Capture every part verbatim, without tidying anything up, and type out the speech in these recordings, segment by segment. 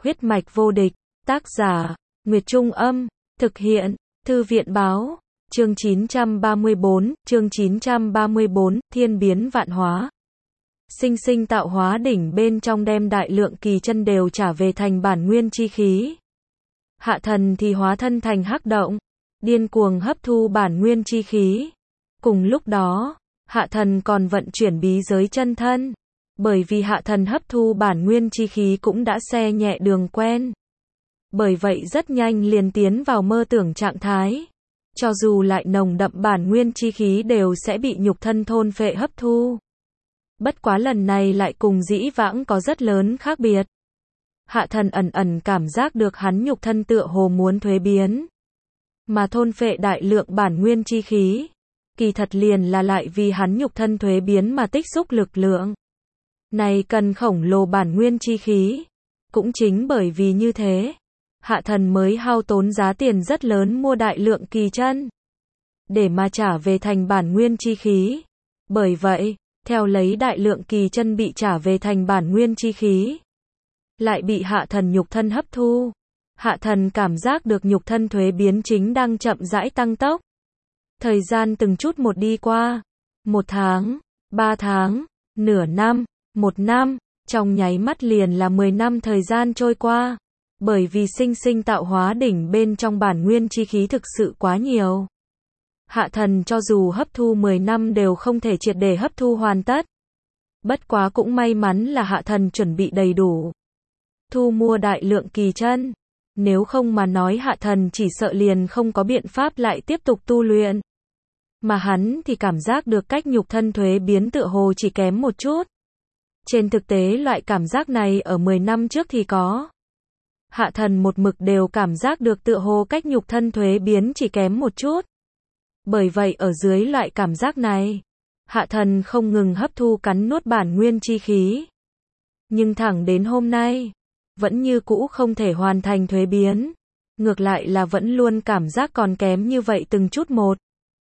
Huyết mạch vô địch, tác giả, Nguyệt Trung Âm, thực hiện, Thư viện Báo, chương chín trăm ba mươi bốn, chương chín trăm ba mươi bốn, thiên biến vạn hóa. Sinh sinh tạo hóa đỉnh bên trong đem đại lượng kỳ chân đều trả về thành bản nguyên chi khí. Hạ thần thì hóa thân thành hắc động, điên cuồng hấp thu bản nguyên chi khí. Cùng lúc đó, hạ thần còn vận chuyển bí giới chân thân. Bởi vì hạ thần hấp thu bản nguyên chi khí cũng đã xe nhẹ đường quen. Bởi vậy rất nhanh liền tiến vào mơ tưởng trạng thái. Cho dù lại nồng đậm bản nguyên chi khí đều sẽ bị nhục thân thôn phệ hấp thu. Bất quá lần này lại cùng dĩ vãng có rất lớn khác biệt. Hạ thần ẩn ẩn cảm giác được hắn nhục thân tựa hồ muốn thuế biến. Mà thôn phệ đại lượng bản nguyên chi khí. Kỳ thật liền là lại vì hắn nhục thân thuế biến mà tích xúc lực lượng. Này cần khổng lồ bản nguyên chi khí. Cũng chính bởi vì như thế, hạ thần mới hao tốn giá tiền rất lớn mua đại lượng kỳ chân. Để mà trả về thành bản nguyên chi khí. Bởi vậy, theo lấy đại lượng kỳ chân bị trả về thành bản nguyên chi khí. Lại bị hạ thần nhục thân hấp thu. Hạ thần cảm giác được nhục thân thuế biến chính đang chậm rãi tăng tốc. Thời gian từng chút một đi qua. Một tháng, ba tháng, nửa năm, một năm, trong nháy mắt liền là mười năm thời gian trôi qua. Bởi vì sinh sinh tạo hóa đỉnh bên trong bản nguyên chi khí thực sự quá nhiều. Hạ thần cho dù hấp thu mười năm đều không thể triệt để hấp thu hoàn tất. Bất quá cũng may mắn là hạ thần chuẩn bị đầy đủ. Thu mua đại lượng kỳ chân. Nếu không mà nói hạ thần chỉ sợ liền không có biện pháp lại tiếp tục tu luyện. Mà hắn thì cảm giác được cách nhục thân thuế biến tựa hồ chỉ kém một chút. Trên thực tế loại cảm giác này ở mười năm trước thì có. Hạ thần một mực đều cảm giác được tựa hồ cách nhục thân thuế biến chỉ kém một chút. Bởi vậy ở dưới loại cảm giác này, hạ thần không ngừng hấp thu cắn nuốt bản nguyên chi khí. Nhưng thẳng đến hôm nay, vẫn như cũ không thể hoàn thành thuế biến. Ngược lại là vẫn luôn cảm giác còn kém như vậy từng chút một.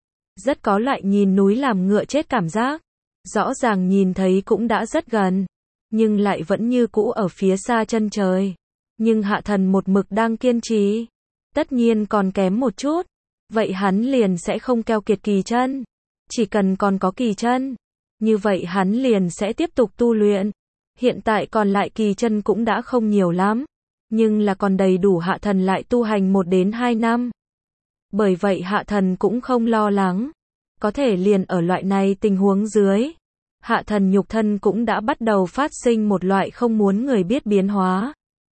Rất có loại nhìn núi làm ngựa chết cảm giác. Rõ ràng nhìn thấy cũng đã rất gần. Nhưng lại vẫn như cũ ở phía xa chân trời. Nhưng hạ thần một mực đang kiên trì. Tất nhiên còn kém một chút. Vậy hắn liền sẽ không keo kiệt kỳ chân. Chỉ cần còn có kỳ chân. Như vậy hắn liền sẽ tiếp tục tu luyện. Hiện tại còn lại kỳ chân cũng đã không nhiều lắm. Nhưng là còn đầy đủ hạ thần lại tu hành một đến hai năm. Bởi vậy hạ thần cũng không lo lắng. Có thể liền ở loại này tình huống dưới. Hạ thần nhục thân cũng đã bắt đầu phát sinh một loại không muốn người biết biến hóa.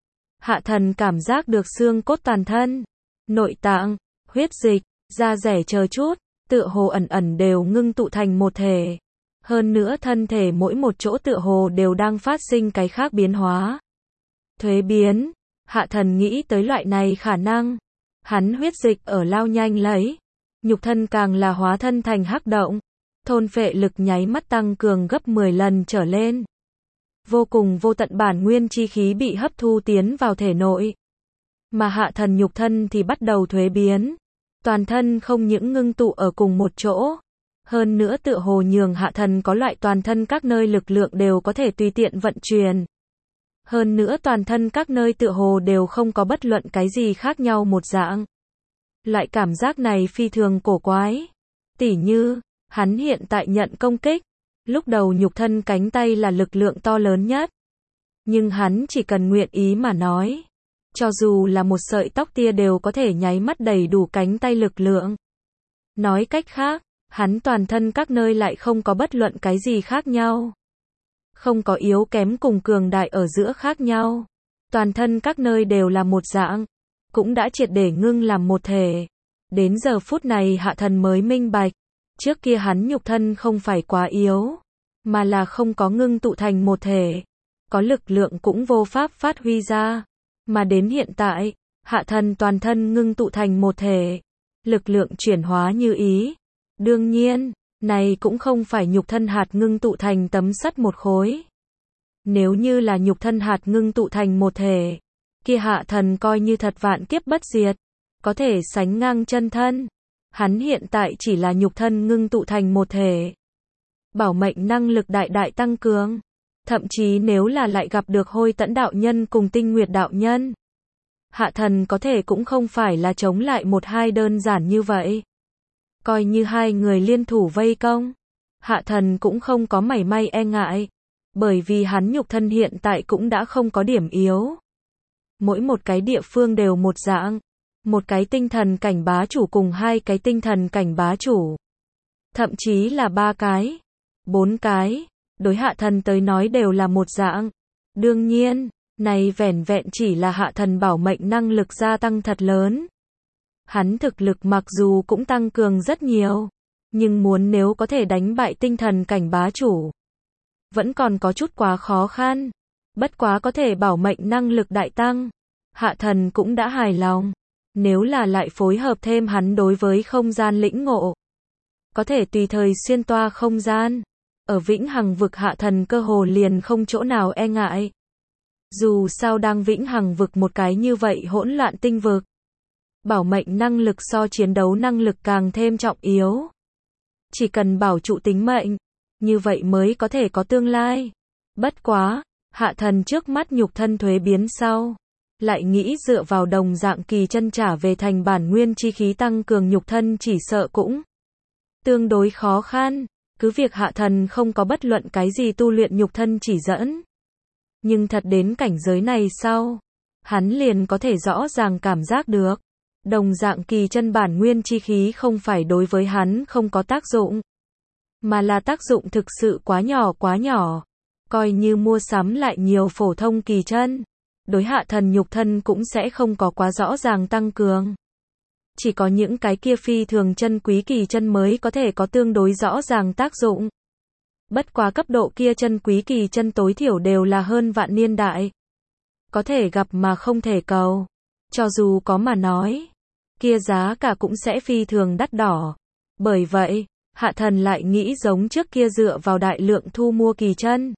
Hạ thần cảm giác được xương cốt toàn thân, nội tạng, huyết dịch, da rẻ chờ chút, tựa hồ ẩn ẩn đều ngưng tụ thành một thể. Hơn nữa thân thể mỗi một chỗ tựa hồ đều đang phát sinh cái khác biến hóa. Thuế biến, hạ thần nghĩ tới loại này khả năng. Hắn huyết dịch ở lao nhanh lấy. Nhục thân càng là hóa thân thành hắc động. Thôn phệ lực nháy mắt tăng cường gấp mười lần trở lên. Vô cùng vô tận bản nguyên chi khí bị hấp thu tiến vào thể nội. Mà hạ thần nhục thân thì bắt đầu thuế biến. Toàn thân không những ngưng tụ ở cùng một chỗ. Hơn nữa tựa hồ nhường hạ thần có loại toàn thân các nơi lực lượng đều có thể tùy tiện vận chuyển. Hơn nữa toàn thân các nơi tựa hồ đều không có bất luận cái gì khác nhau một dạng. Loại cảm giác này phi thường cổ quái. Tỉ như, hắn hiện tại nhận công kích. Lúc đầu nhục thân cánh tay là lực lượng to lớn nhất. Nhưng hắn chỉ cần nguyện ý mà nói. Cho dù là một sợi tóc tia đều có thể nháy mắt đầy đủ cánh tay lực lượng. Nói cách khác, hắn toàn thân các nơi lại không có bất luận cái gì khác nhau. Không có yếu kém cùng cường đại ở giữa khác nhau. Toàn thân các nơi đều là một dạng. Cũng đã triệt để ngưng làm một thể. Đến giờ phút này hạ thần mới minh bạch. Trước kia hắn nhục thân không phải quá yếu. Mà là không có ngưng tụ thành một thể. Có lực lượng cũng vô pháp phát huy ra. Mà đến hiện tại, hạ thần toàn thân ngưng tụ thành một thể. Lực lượng chuyển hóa như ý. Đương nhiên, này cũng không phải nhục thân hạt ngưng tụ thành tấm sắt một khối. Nếu như là nhục thân hạt ngưng tụ thành một thể, kia hạ thần coi như thật vạn kiếp bất diệt, có thể sánh ngang chân thân. Hắn hiện tại chỉ là nhục thân ngưng tụ thành một thể. Bảo mệnh năng lực đại đại tăng cường. Thậm chí nếu là lại gặp được Hôi Tẫn đạo nhân cùng Tinh Nguyệt đạo nhân, hạ thần có thể cũng không phải là chống lại một hai đơn giản như vậy. Coi như hai người liên thủ vây công, hạ thần cũng không có mảy may e ngại, bởi vì hắn nhục thân hiện tại cũng đã không có điểm yếu. Mỗi một cái địa phương đều một dạng, một cái tinh thần cảnh bá chủ cùng hai cái tinh thần cảnh bá chủ, thậm chí là ba cái, bốn cái, đối hạ thần tới nói đều là một dạng. Đương nhiên, này vẻn vẹn chỉ là hạ thần bảo mệnh năng lực gia tăng thật lớn. Hắn thực lực mặc dù cũng tăng cường rất nhiều, nhưng muốn nếu có thể đánh bại tinh thần cảnh bá chủ, vẫn còn có chút quá khó khăn. Bất quá có thể bảo mệnh năng lực đại tăng, hạ thần cũng đã hài lòng. Nếu là lại phối hợp thêm hắn đối với không gian lĩnh ngộ, có thể tùy thời xuyên toa không gian, ở vĩnh hằng vực hạ thần cơ hồ liền không chỗ nào e ngại. Dù sao đang vĩnh hằng vực một cái như vậy hỗn loạn tinh vực, bảo mệnh năng lực so chiến đấu năng lực càng thêm trọng yếu. Chỉ cần bảo trụ tính mệnh, như vậy mới có thể có tương lai. Bất quá, hạ thần trước mắt nhục thân thuế biến sau, lại nghĩ dựa vào đồng dạng kỳ chân trả về thành bản nguyên chi khí tăng cường nhục thân chỉ sợ cũng tương đối khó khăn. Cứ việc hạ thần không có bất luận cái gì tu luyện nhục thân chỉ dẫn, nhưng thật đến cảnh giới này sau, hắn liền có thể rõ ràng cảm giác được, đồng dạng kỳ chân bản nguyên chi khí không phải đối với hắn không có tác dụng, mà là tác dụng thực sự quá nhỏ quá nhỏ. Coi như mua sắm lại nhiều phổ thông kỳ chân, đối hạ thần nhục thân cũng sẽ không có quá rõ ràng tăng cường. Chỉ có những cái kia phi thường chân quý kỳ chân mới có thể có tương đối rõ ràng tác dụng. Bất quá cấp độ kia chân quý kỳ chân tối thiểu đều là hơn vạn niên đại. Có thể gặp mà không thể cầu. Cho dù có mà nói, kia giá cả cũng sẽ phi thường đắt đỏ. Bởi vậy, hạ thần lại nghĩ giống trước kia dựa vào đại lượng thu mua kỳ chân,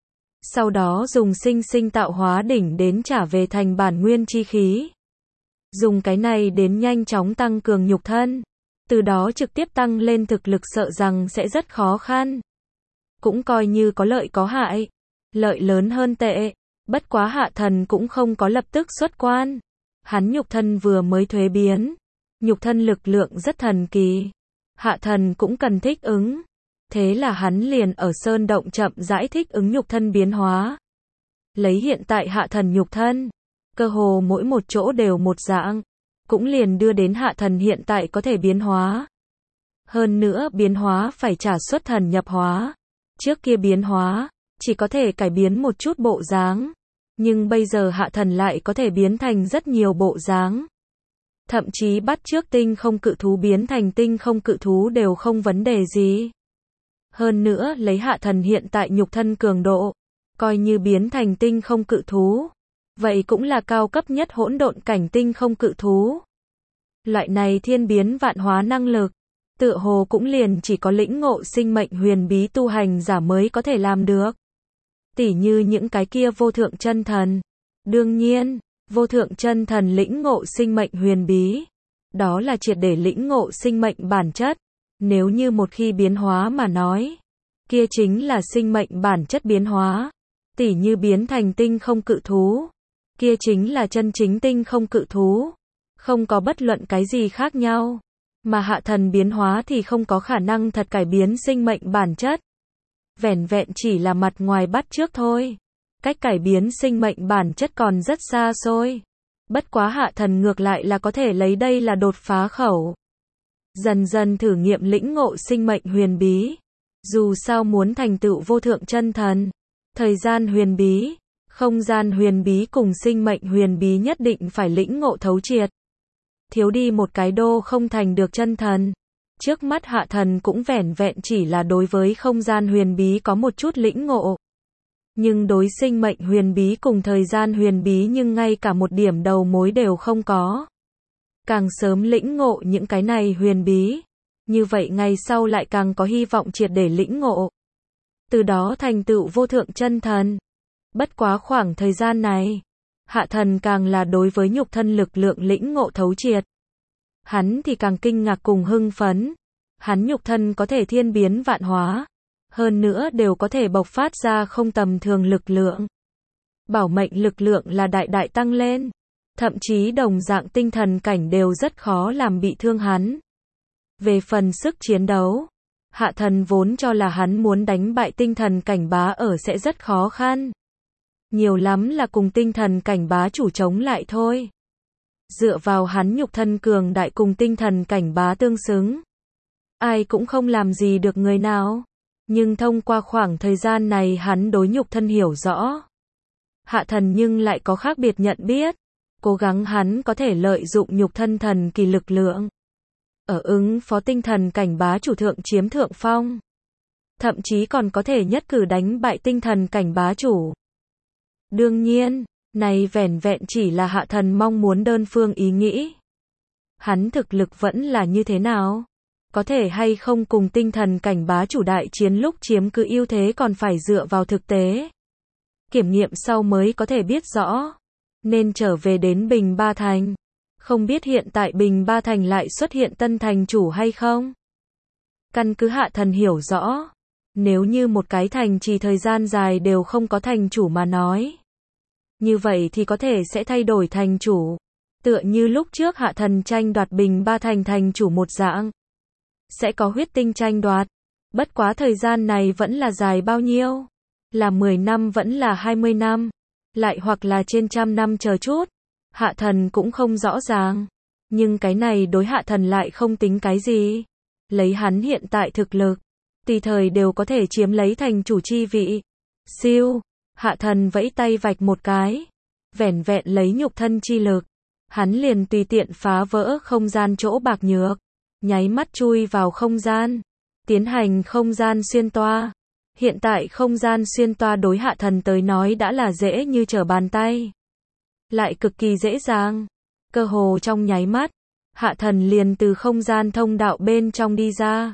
sau đó dùng sinh sinh tạo hóa đỉnh đến trả về thành bản nguyên chi khí. Dùng cái này đến nhanh chóng tăng cường nhục thân, từ đó trực tiếp tăng lên thực lực sợ rằng sẽ rất khó khăn. Cũng coi như có lợi có hại, lợi lớn hơn tệ. Bất quá hạ thần cũng không có lập tức xuất quan. Hắn nhục thân vừa mới thuế biến, nhục thân lực lượng rất thần kỳ, hạ thần cũng cần thích ứng. Thế là hắn liền ở sơn động chậm rãi thích ứng nhục thân biến hóa. Lấy hiện tại hạ thần nhục thân, cơ hồ mỗi một chỗ đều một dạng, cũng liền đưa đến hạ thần hiện tại có thể biến hóa. Hơn nữa biến hóa phải trả xuất thần nhập hóa. Trước kia biến hóa, chỉ có thể cải biến một chút bộ dáng. Nhưng bây giờ hạ thần lại có thể biến thành rất nhiều bộ dáng. Thậm chí bắt chước tinh không cự thú biến thành tinh không cự thú đều không vấn đề gì. Hơn nữa lấy hạ thần hiện tại nhục thân cường độ, coi như biến thành tinh không cự thú, vậy cũng là cao cấp nhất hỗn độn cảnh tinh không cự thú. Loại này thiên biến vạn hóa năng lực, tựa hồ cũng liền chỉ có lĩnh ngộ sinh mệnh huyền bí tu hành giả mới có thể làm được. Tỉ như những cái kia vô thượng chân thần. Đương nhiên, vô thượng chân thần lĩnh ngộ sinh mệnh huyền bí, đó là triệt để lĩnh ngộ sinh mệnh bản chất. Nếu như một khi biến hóa mà nói, kia chính là sinh mệnh bản chất biến hóa. Tỉ như biến thành tinh không cự thú, kia chính là chân chính tinh không cự thú. Không có bất luận cái gì khác nhau. Mà hạ thần biến hóa thì không có khả năng thật cải biến sinh mệnh bản chất. Vẻn vẹn chỉ là mặt ngoài bắt chước thôi. Cách cải biến sinh mệnh bản chất còn rất xa xôi. Bất quá hạ thần ngược lại là có thể lấy đây là đột phá khẩu. Dần dần thử nghiệm lĩnh ngộ sinh mệnh huyền bí. Dù sao muốn thành tựu vô thượng chân thần, thời gian huyền bí, không gian huyền bí cùng sinh mệnh huyền bí nhất định phải lĩnh ngộ thấu triệt. Thiếu đi một cái đô không thành được chân thần. Trước mắt hạ thần cũng vẻn vẹn chỉ là đối với không gian huyền bí có một chút lĩnh ngộ. Nhưng đối sinh mệnh huyền bí cùng thời gian huyền bí nhưng ngay cả một điểm đầu mối đều không có. Càng sớm lĩnh ngộ những cái này huyền bí, như vậy ngày sau lại càng có hy vọng triệt để lĩnh ngộ. Từ đó thành tựu vô thượng chân thần. Bất quá khoảng thời gian này, hạ thần càng là đối với nhục thân lực lượng lĩnh ngộ thấu triệt. Hắn thì càng kinh ngạc cùng hưng phấn. Hắn nhục thân có thể thiên biến vạn hóa. hơn nữa đều có thể bộc phát ra không tầm thường lực lượng. Bảo mệnh lực lượng là đại đại tăng lên, thậm chí đồng dạng tinh thần cảnh đều rất khó làm bị thương hắn. Về phần sức chiến đấu, Hạ Thần vốn cho là hắn muốn đánh bại tinh thần cảnh bá ở sẽ rất khó khăn. Nhiều lắm là cùng tinh thần cảnh bá chủ chống lại thôi. Dựa vào hắn nhục thân cường đại cùng tinh thần cảnh bá tương xứng, ai cũng không làm gì được người nào. Nhưng thông qua khoảng thời gian này hắn đối nhục thân hiểu rõ. Hạ Thần nhưng lại có khác biệt nhận biết. Cố gắng hắn có thể lợi dụng nhục thân thần kỳ lực lượng. Ở ứng phó tinh thần cảnh bá chủ thượng chiếm thượng phong. Thậm chí còn có thể nhất cử đánh bại tinh thần cảnh bá chủ. Đương nhiên, này vẻn vẹn chỉ là Hạ Thần mong muốn đơn phương ý nghĩ. Hắn thực lực vẫn là như thế nào? Có thể hay không cùng tinh thần cảnh bá chủ đại chiến lúc chiếm cứ ưu thế còn phải dựa vào thực tế. Kiểm nghiệm sau mới có thể biết rõ. Nên trở về đến Bình Ba Thành. Không biết hiện tại Bình Ba Thành lại xuất hiện tân thành chủ hay không? Căn cứ Hạ Thần hiểu rõ. Nếu như một cái thành trì thời gian dài đều không có thành chủ mà nói. Như vậy thì có thể sẽ thay đổi thành chủ. Tựa như lúc trước Hạ Thần tranh đoạt Bình Ba Thành thành chủ một dạng. Sẽ có huyết tinh tranh đoạt. Bất quá thời gian này vẫn là dài bao nhiêu? Là mười năm vẫn là hai mươi năm? Lại hoặc là trên trăm năm chờ chút? Hạ Thần cũng không rõ ràng. Nhưng cái này đối Hạ Thần lại không tính cái gì. Lấy hắn hiện tại thực lực, tùy thời đều có thể chiếm lấy thành chủ chi vị. Siêu, Hạ Thần vẫy tay vạch một cái. Vẻn vẹn lấy nhục thân chi lực. Hắn liền tùy tiện phá vỡ không gian chỗ bạc nhược. Nháy mắt chui vào không gian. Tiến hành không gian xuyên toa. Hiện tại không gian xuyên toa đối Hạ Thần tới nói đã là dễ như trở bàn tay. Lại cực kỳ dễ dàng. Cơ hồ trong nháy mắt, Hạ Thần liền từ không gian thông đạo bên trong đi ra.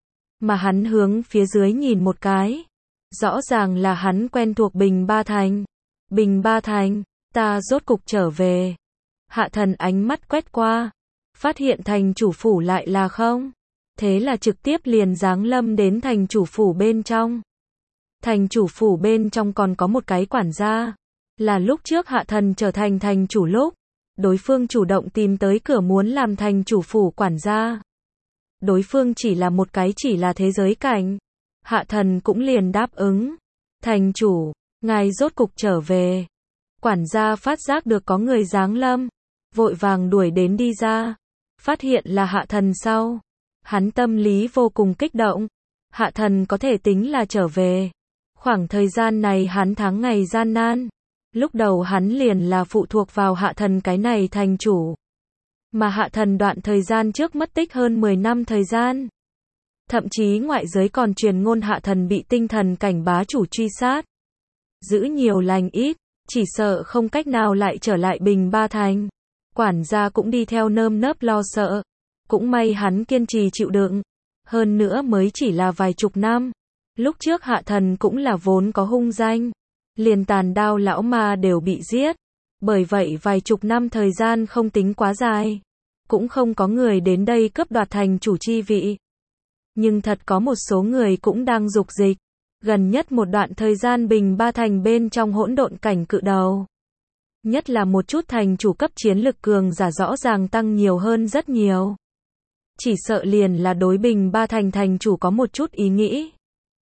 Mà hắn hướng phía dưới nhìn một cái. Rõ ràng là hắn quen thuộc Bình Ba Thành. Bình Ba Thành, ta rốt cục trở về. Hạ Thần ánh mắt quét qua. Phát hiện thành chủ phủ lại là không. Thế là trực tiếp liền giáng lâm đến thành chủ phủ bên trong. Thành chủ phủ bên trong còn có một cái quản gia. Là lúc trước Hạ Thần trở thành thành chủ lúc. Đối phương chủ động tìm tới cửa muốn làm thành chủ phủ quản gia. Đối phương chỉ là một cái chỉ là thế giới cảnh. Hạ Thần cũng liền đáp ứng. Thành chủ, ngài rốt cục trở về. Quản gia phát giác được có người giáng lâm. Vội vàng đuổi đến đi ra. Phát hiện là Hạ Thần sau. Hắn tâm lý vô cùng kích động. Hạ Thần có thể tính là trở về. Khoảng thời gian này hắn tháng ngày gian nan. Lúc đầu hắn liền là phụ thuộc vào Hạ Thần cái này thành chủ. Mà Hạ Thần đoạn thời gian trước mất tích hơn mười năm thời gian. Thậm chí ngoại giới còn truyền ngôn Hạ Thần bị tinh thần cảnh bá chủ truy sát. Giữ nhiều lành ít, chỉ sợ không cách nào lại trở lại Bình Ba Thành. Quản gia cũng đi theo nơm nớp lo sợ. Cũng may hắn kiên trì chịu đựng. Hơn nữa mới chỉ là vài chục năm. Lúc trước Hạ Thần cũng là vốn có hung danh. Liền tàn đao lão ma đều bị giết. Bởi vậy vài chục năm thời gian không tính quá dài. Cũng không có người đến đây cướp đoạt thành chủ chi vị. Nhưng thật có một số người cũng đang dục dịch. Gần nhất một đoạn thời gian Bình Ba Thành bên trong hỗn độn cảnh cự đầu. Nhất là một chút thành chủ cấp chiến lực cường giả rõ ràng tăng nhiều hơn rất nhiều. Chỉ sợ liền là đối Bình Ba Thành thành chủ có một chút ý nghĩ.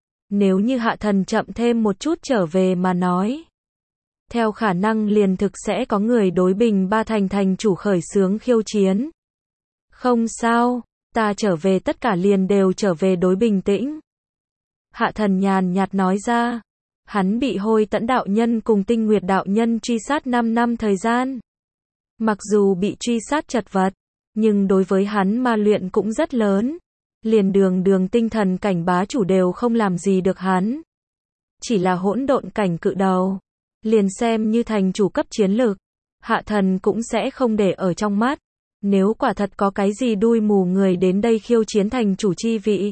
Nếu như Hạ Thần chậm thêm một chút trở về mà nói. Theo khả năng liền thực sẽ có người đối Bình Ba Thành thành chủ khởi xướng khiêu chiến. Không sao, ta trở về tất cả liền đều trở về đối bình tĩnh. Hạ Thần nhàn nhạt nói ra. Hắn bị Hôi Tẫn đạo nhân cùng Tinh Nguyệt đạo nhân truy sát năm năm thời gian. Mặc dù bị truy sát chật vật, nhưng đối với hắn ma luyện cũng rất lớn. Liền đường đường tinh thần cảnh bá chủ đều không làm gì được hắn. Chỉ là hỗn độn cảnh cự đầu. Liền xem như thành chủ cấp chiến lược. Hạ Thần cũng sẽ không để ở trong mắt. Nếu quả thật có cái gì đuôi mù người đến đây khiêu chiến thành chủ chi vị.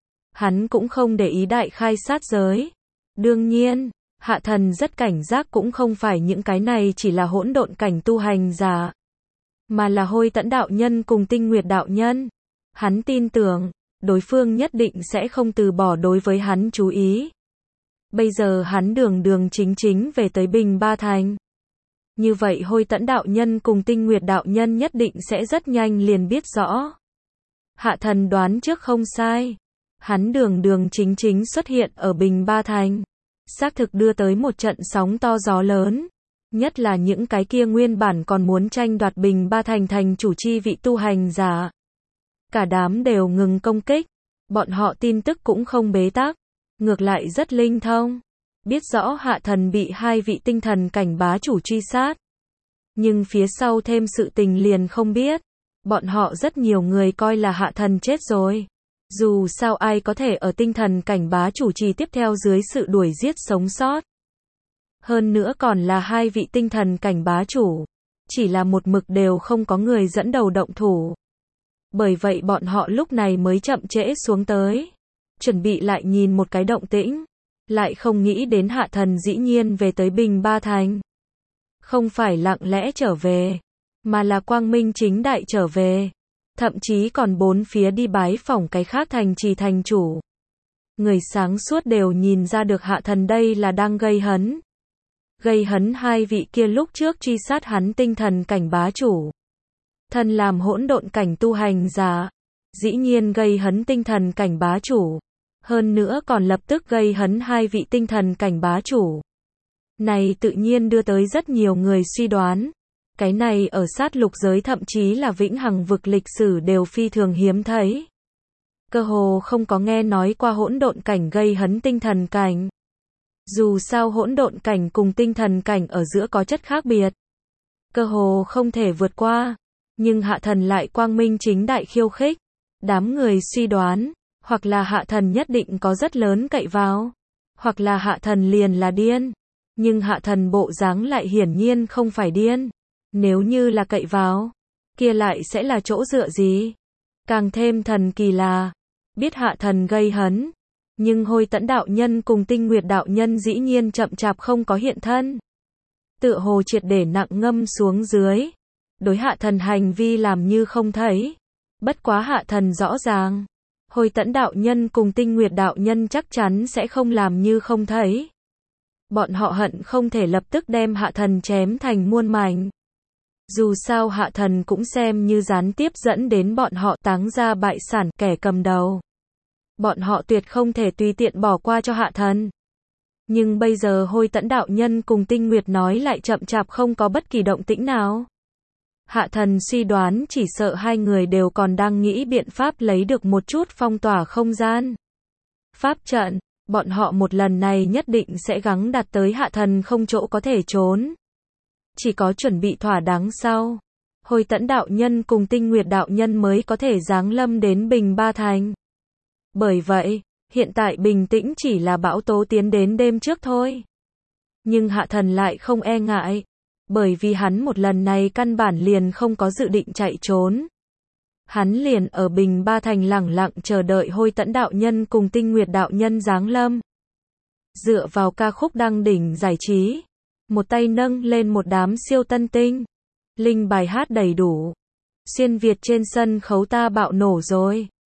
Hắn cũng không để ý đại khai sát giới. Đương nhiên, Hạ Thần rất cảnh giác cũng không phải những cái này chỉ là hỗn độn cảnh tu hành giả. Mà là Hôi Tẫn đạo nhân cùng Tinh Nguyệt đạo nhân. Hắn tin tưởng, đối phương nhất định sẽ không từ bỏ đối với hắn chú ý. Bây giờ hắn đường đường chính chính về tới Bình Ba Thành. Như vậy Hôi Tẫn đạo nhân cùng Tinh Nguyệt đạo nhân nhất định sẽ rất nhanh liền biết rõ. Hạ thần đoán trước không sai. Hắn đường đường chính chính xuất hiện ở Bình Ba Thành. Xác thực đưa tới một trận sóng to gió lớn. Nhất là những cái kia nguyên bản còn muốn tranh đoạt Bình Ba Thành thành chủ chi vị tu hành giả. Cả đám đều ngừng công kích. Bọn họ tin tức cũng không bế tắc. Ngược lại rất linh thông. Biết rõ hạ thần bị hai vị tinh thần cảnh bá chủ truy sát. Nhưng phía sau thêm sự tình liền không biết. Bọn họ rất nhiều người coi là hạ thần chết rồi. Dù sao ai có thể ở tinh thần cảnh bá chủ trì tiếp theo dưới sự đuổi giết sống sót. Hơn nữa còn là hai vị tinh thần cảnh bá chủ. Chỉ là một mực đều không có người dẫn đầu động thủ. Bởi vậy bọn họ lúc này mới chậm trễ xuống tới. Chuẩn bị lại nhìn một cái động tĩnh. Lại không nghĩ đến hạ thần dĩ nhiên về tới Bình Ba Thành. Không phải lặng lẽ trở về. Mà là quang minh chính đại trở về. Thậm chí còn bốn phía đi bái phỏng cái khác thành trì thành chủ. Người sáng suốt đều nhìn ra được hạ thần đây là đang gây hấn. Gây hấn hai vị kia lúc trước truy sát hắn tinh thần cảnh bá chủ. Thân làm hỗn độn cảnh tu hành giả. Dĩ nhiên gây hấn tinh thần cảnh bá chủ. Hơn nữa còn lập tức gây hấn hai vị tinh thần cảnh bá chủ. Này tự nhiên đưa tới rất nhiều người suy đoán. Cái này ở sát lục giới thậm chí là vĩnh hằng vực lịch sử đều phi thường hiếm thấy. Cơ hồ không có nghe nói qua hỗn độn cảnh gây hấn tinh thần cảnh. Dù sao hỗn độn cảnh cùng tinh thần cảnh ở giữa có chất khác biệt. Cơ hồ không thể vượt qua. Nhưng hạ thần lại quang minh chính đại khiêu khích. Đám người suy đoán. Hoặc là hạ thần nhất định có rất lớn cậy vào. Hoặc là hạ thần liền là điên. Nhưng hạ thần bộ dáng lại hiển nhiên không phải điên. Nếu như là cậy vào, kia lại sẽ là chỗ dựa gì? Càng thêm thần kỳ là, biết hạ thần gây hấn. Nhưng Hôi Tẫn đạo nhân cùng Tinh Nguyệt đạo nhân dĩ nhiên chậm chạp không có hiện thân. Tựa hồ triệt để nặng ngâm xuống dưới. Đối hạ thần hành vi làm như không thấy. Bất quá hạ thần rõ ràng. Hôi Tẫn đạo nhân cùng Tinh Nguyệt đạo nhân chắc chắn sẽ không làm như không thấy. Bọn họ hận không thể lập tức đem hạ thần chém thành muôn mảnh. Dù sao hạ thần cũng xem như gián tiếp dẫn đến bọn họ táng ra bại sản kẻ cầm đầu. Bọn họ tuyệt không thể tùy tiện bỏ qua cho hạ thần. Nhưng bây giờ Hôi Tẫn đạo nhân cùng Tinh Nguyệt nói lại chậm chạp không có bất kỳ động tĩnh nào. Hạ thần suy đoán chỉ sợ hai người đều còn đang nghĩ biện pháp lấy được một chút phong tỏa không gian. Pháp trận, bọn họ một lần này nhất định sẽ gắng đạt tới hạ thần không chỗ có thể trốn. Chỉ có chuẩn bị thỏa đáng sau, Hôi Tẫn đạo nhân cùng Tinh Nguyệt đạo nhân mới có thể giáng lâm đến Bình Ba Thành. Bởi vậy, hiện tại bình tĩnh chỉ là bão tố tiến đến đêm trước thôi. Nhưng hạ thần lại không e ngại, bởi vì hắn một lần này căn bản liền không có dự định chạy trốn. Hắn liền ở Bình Ba Thành lẳng lặng chờ đợi Hôi Tẫn đạo nhân cùng Tinh Nguyệt đạo nhân giáng lâm. Dựa vào ca khúc đăng đỉnh giải trí, một tay nâng lên một đám siêu tân tinh. Linh bài hát đầy đủ. Xuyên Việt trên sân khấu ta bạo nổ rồi.